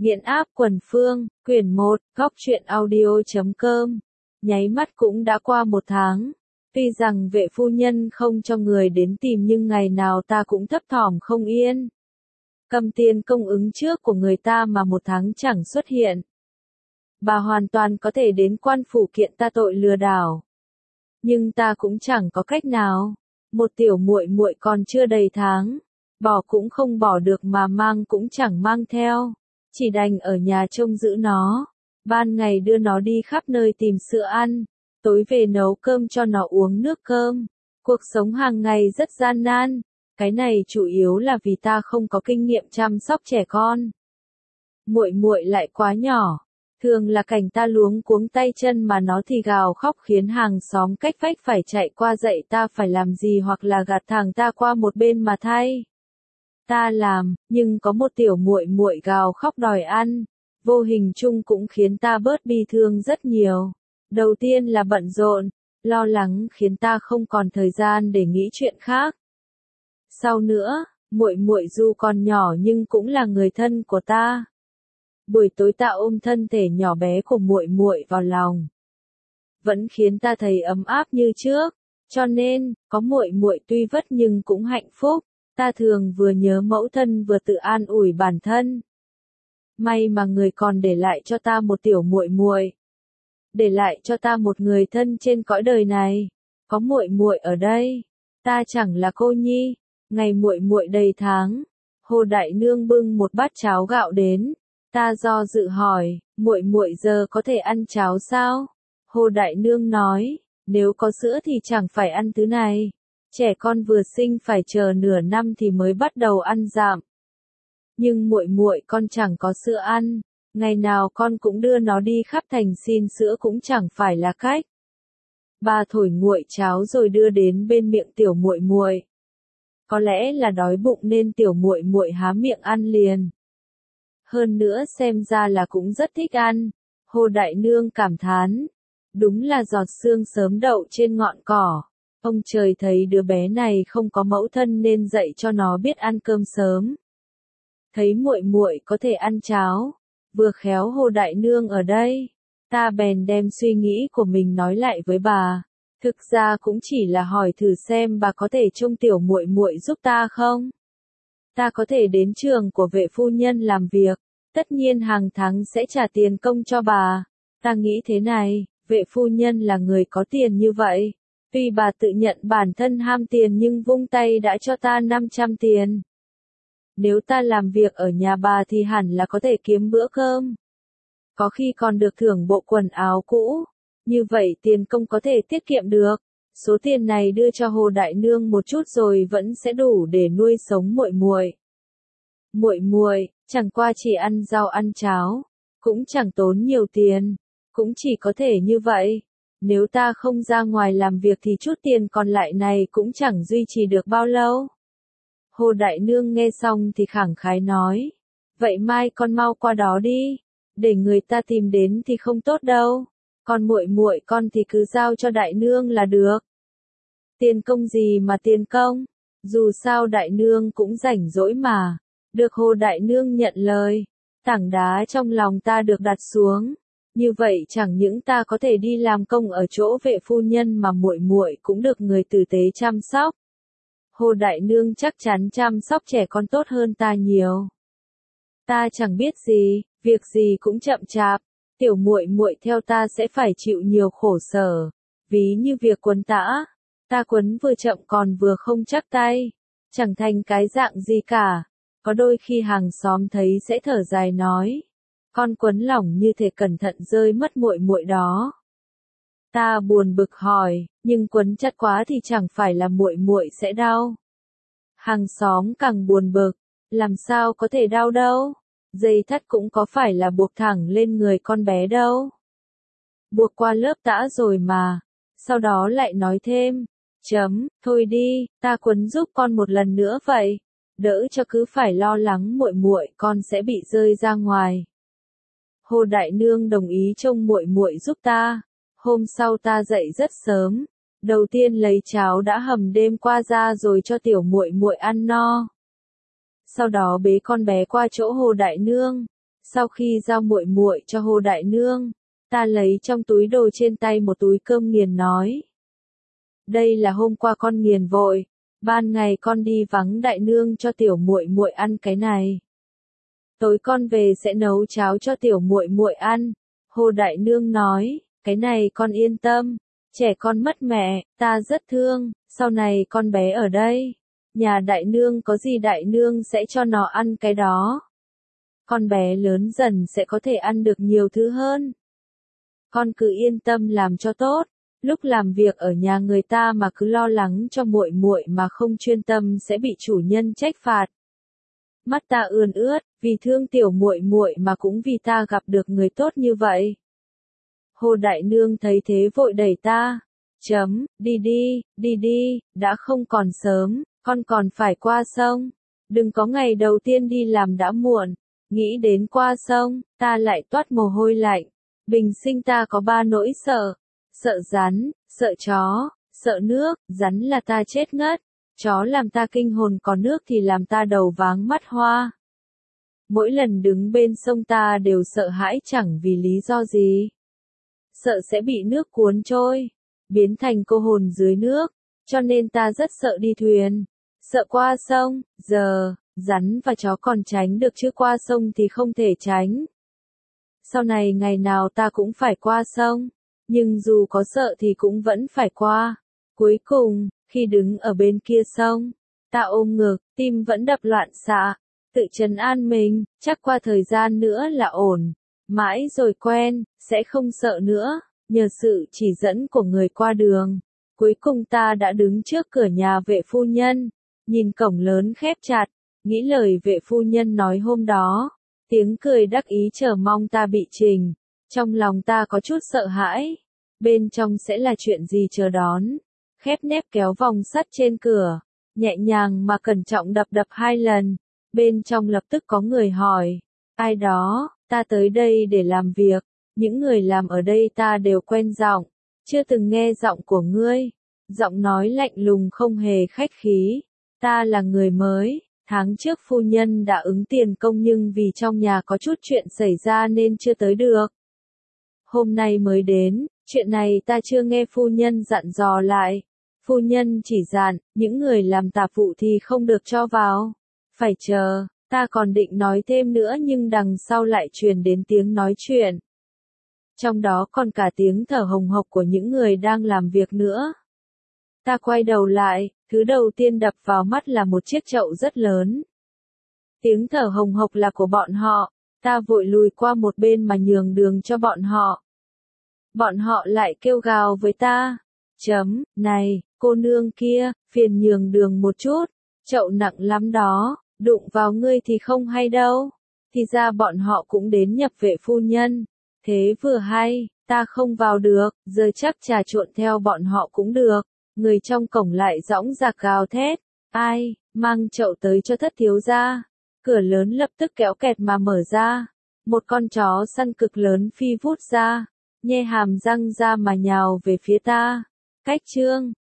Nghiện áp quần phương, quyển 1, góc truyện audio.com. Nháy mắt cũng đã qua 1 tháng. Tuy rằng vệ phu nhân không cho người đến tìm nhưng ngày nào ta cũng thấp thỏm không yên. Cầm tiền công ứng trước của người ta mà 1 tháng chẳng xuất hiện. Bà hoàn toàn có thể đến quan phủ kiện ta tội lừa đảo. Nhưng ta cũng chẳng có cách nào. Một tiểu muội muội còn chưa đầy tháng, bỏ cũng không bỏ được mà mang cũng chẳng mang theo. Chỉ đành ở nhà trông giữ nó. Ban ngày đưa nó đi khắp nơi tìm sữa ăn, tối về nấu cơm cho nó uống nước cơm. Cuộc sống hàng ngày rất gian nan. Cái này chủ yếu là vì ta không có kinh nghiệm chăm sóc trẻ con. Muội muội lại quá nhỏ, thường là cảnh ta luống cuống tay chân mà nó thì gào khóc khiến hàng xóm cách vách phải chạy qua dạy ta phải làm gì hoặc là gạt thẳng ta qua một bên mà thay. Ta làm, nhưng có một tiểu muội muội gào khóc đòi ăn, vô hình chung cũng khiến ta bớt bi thương rất nhiều. Đầu tiên là bận rộn, lo lắng khiến ta không còn thời gian để nghĩ chuyện khác. Sau nữa, muội muội dù còn nhỏ nhưng cũng là người thân của ta. Buổi tối ta ôm thân thể nhỏ bé của muội muội vào lòng, vẫn khiến ta thấy ấm áp như trước, cho nên có muội muội tuy vất nhưng cũng hạnh phúc. Ta thường vừa nhớ mẫu thân vừa tự an ủi bản thân. May mà người còn để lại cho ta một tiểu muội muội, để lại cho ta một người thân trên cõi đời này. Có muội muội ở đây, ta chẳng là cô nhi. Ngày muội muội đầy tháng, Hồ đại nương bưng một bát cháo gạo đến. Ta do dự hỏi, muội muội giờ có thể ăn cháo sao? Hồ đại nương nói, nếu có sữa thì chẳng phải ăn thứ này. Trẻ con vừa sinh phải chờ nửa năm thì mới bắt đầu ăn dạm. Nhưng muội muội con chẳng có sữa ăn, ngày nào con cũng đưa nó đi khắp thành xin sữa cũng chẳng phải là cách. Bà thổi nguội cháo rồi đưa đến bên miệng tiểu muội muội. Có lẽ là đói bụng nên tiểu muội muội há miệng ăn liền. Hơn nữa xem ra là cũng rất thích ăn. Hồ đại nương cảm thán, đúng là giọt sương sớm đậu trên ngọn cỏ. Ông trời thấy đứa bé này không có mẫu thân nên dạy cho nó biết ăn cơm sớm. Thấy muội muội có thể ăn cháo, vừa khéo Hồ đại nương ở đây, ta bèn đem suy nghĩ của mình nói lại với bà. Thực ra cũng chỉ là hỏi thử xem bà có thể trông tiểu muội muội giúp ta không? Ta có thể đến trường của vệ phu nhân làm việc, tất nhiên hàng tháng sẽ trả tiền công cho bà. Ta nghĩ thế này, vệ phu nhân là người có tiền như vậy. Tuy bà tự nhận bản thân ham tiền nhưng vung tay đã cho ta 500 tiền. Nếu ta làm việc ở nhà bà thì hẳn là có thể kiếm bữa cơm. Có khi còn được thưởng bộ quần áo cũ. Như vậy tiền công có thể tiết kiệm được. Số tiền này đưa cho Hồ đại nương một chút rồi vẫn sẽ đủ để nuôi sống muội muội. Muội muội, chẳng qua chỉ ăn rau ăn cháo, cũng chẳng tốn nhiều tiền, cũng chỉ có thể như vậy. Nếu ta không ra ngoài làm việc thì chút tiền còn lại này cũng chẳng duy trì được bao lâu. Hồ đại nương nghe xong thì khẳng khái nói, vậy mai con mau qua đó đi, để người ta tìm đến thì không tốt đâu. Còn muội muội con thì cứ giao cho đại nương là được. Tiền công gì mà tiền công, dù sao đại nương cũng rảnh rỗi mà. Được Hồ đại nương nhận lời, tảng đá trong lòng ta được đặt xuống. Như vậy chẳng những ta có thể đi làm công ở chỗ vệ phu nhân mà muội muội cũng được người tử tế chăm sóc. Hồ đại nương chắc chắn chăm sóc trẻ con tốt hơn ta nhiều. Ta chẳng biết gì, việc gì cũng chậm chạp. Tiểu muội muội theo ta sẽ phải chịu nhiều khổ sở, ví như việc quấn tã, ta quấn vừa chậm còn vừa không chắc tay, chẳng thành cái dạng gì cả. Có đôi khi hàng xóm thấy sẽ thở dài nói, con quấn lỏng như thể cẩn thận rơi mất muội muội đó. Ta buồn bực hỏi, nhưng quấn chặt quá thì chẳng phải là muội muội sẽ đau. Hàng xóm càng buồn bực, làm sao có thể đau đâu. Dây thắt cũng có phải là buộc thẳng lên người con bé đâu. Buộc qua lớp tã rồi mà. Sau đó lại nói thêm, thôi đi, ta quấn giúp con một lần nữa vậy. Đỡ cho cứ phải lo lắng muội muội con sẽ bị rơi ra ngoài. Hồ đại nương đồng ý trông muội muội giúp ta. Hôm sau ta dậy rất sớm. Đầu tiên lấy cháo đã hầm đêm qua ra rồi cho tiểu muội muội ăn no. Sau đó bế con bé qua chỗ Hồ đại nương. Sau khi giao muội muội cho Hồ đại nương, ta lấy trong túi đồ trên tay một túi cơm nghiền nói. Đây là hôm qua con nghiền vội, ban ngày con đi vắng đại nương cho tiểu muội muội ăn cái này. Tối con về sẽ nấu cháo cho tiểu muội muội ăn. Hồ đại nương nói, cái này con yên tâm, trẻ con mất mẹ, ta rất thương, sau này con bé ở đây. Nhà đại nương có gì đại nương sẽ cho nó ăn cái đó. Con bé lớn dần sẽ có thể ăn được nhiều thứ hơn. Con cứ yên tâm làm cho tốt, lúc làm việc ở nhà người ta mà cứ lo lắng cho muội muội mà không chuyên tâm sẽ bị chủ nhân trách phạt. Mắt ta ươn ướt, vì thương tiểu muội muội mà cũng vì ta gặp được người tốt như vậy. Hồ đại nương thấy thế vội đẩy ta. Đi đi, đã không còn sớm, con còn phải qua sông. Đừng có ngày đầu tiên đi làm đã muộn. Nghĩ đến qua sông, ta lại toát mồ hôi lạnh. Bình sinh ta có 3 nỗi sợ. Sợ rắn, sợ chó, sợ nước, rắn là ta chết ngất. Chó làm ta kinh hồn còn nước thì làm ta đầu váng mắt hoa. Mỗi lần đứng bên sông ta đều sợ hãi chẳng vì lý do gì. Sợ sẽ bị nước cuốn trôi, biến thành cô hồn dưới nước, cho nên ta rất sợ đi thuyền. Sợ qua sông, giờ, rắn và chó còn tránh được chứ qua sông thì không thể tránh. Sau này ngày nào ta cũng phải qua sông, nhưng dù có sợ thì cũng vẫn phải qua. Cuối cùng, khi đứng ở bên kia sông, ta ôm ngực, tim vẫn đập loạn xạ, tự trấn an mình, chắc qua thời gian nữa là ổn, mãi rồi quen, sẽ không sợ nữa, nhờ sự chỉ dẫn của người qua đường. Cuối cùng ta đã đứng trước cửa nhà vệ phu nhân, nhìn cổng lớn khép chặt, nghĩ lời vệ phu nhân nói hôm đó, tiếng cười đắc ý chờ mong ta bị trình, trong lòng ta có chút sợ hãi, bên trong sẽ là chuyện gì chờ đón. Khép nép kéo vòng sắt trên cửa, nhẹ nhàng mà cẩn trọng đập 2 lần, bên trong lập tức có người hỏi, ai đó, ta tới đây để làm việc, những người làm ở đây ta đều quen giọng, chưa từng nghe giọng của ngươi, giọng nói lạnh lùng không hề khách khí, ta là người mới, tháng trước phu nhân đã ứng tiền công nhưng vì trong nhà có chút chuyện xảy ra nên chưa tới được. Hôm nay mới đến, chuyện này ta chưa nghe phu nhân dặn dò lại. Phu nhân chỉ dặn, những người làm tạp vụ thì không được cho vào. Phải chờ, ta còn định nói thêm nữa nhưng đằng sau lại truyền đến tiếng nói chuyện. Trong đó còn cả tiếng thở hồng hộc của những người đang làm việc nữa. Ta quay đầu lại, thứ đầu tiên đập vào mắt là một chiếc chậu rất lớn. Tiếng thở hồng hộc là của bọn họ, ta vội lùi qua một bên mà nhường đường cho bọn họ. Bọn họ lại kêu gào với ta. Này, cô nương kia, phiền nhường đường một chút, chậu nặng lắm đó, đụng vào ngươi thì không hay đâu. Thì ra bọn họ cũng đến nhập vệ phu nhân. Thế vừa hay, ta không vào được, giờ chắc trà trộn theo bọn họ cũng được. Người trong cổng lại dõng dạc gào thét. Ai, mang chậu tới cho thất thiếu gia. Cửa lớn lập tức kéo kẹt mà mở ra. Một con chó săn cực lớn phi vút ra, nhe hàm răng ra mà nhào về phía ta. Cách chương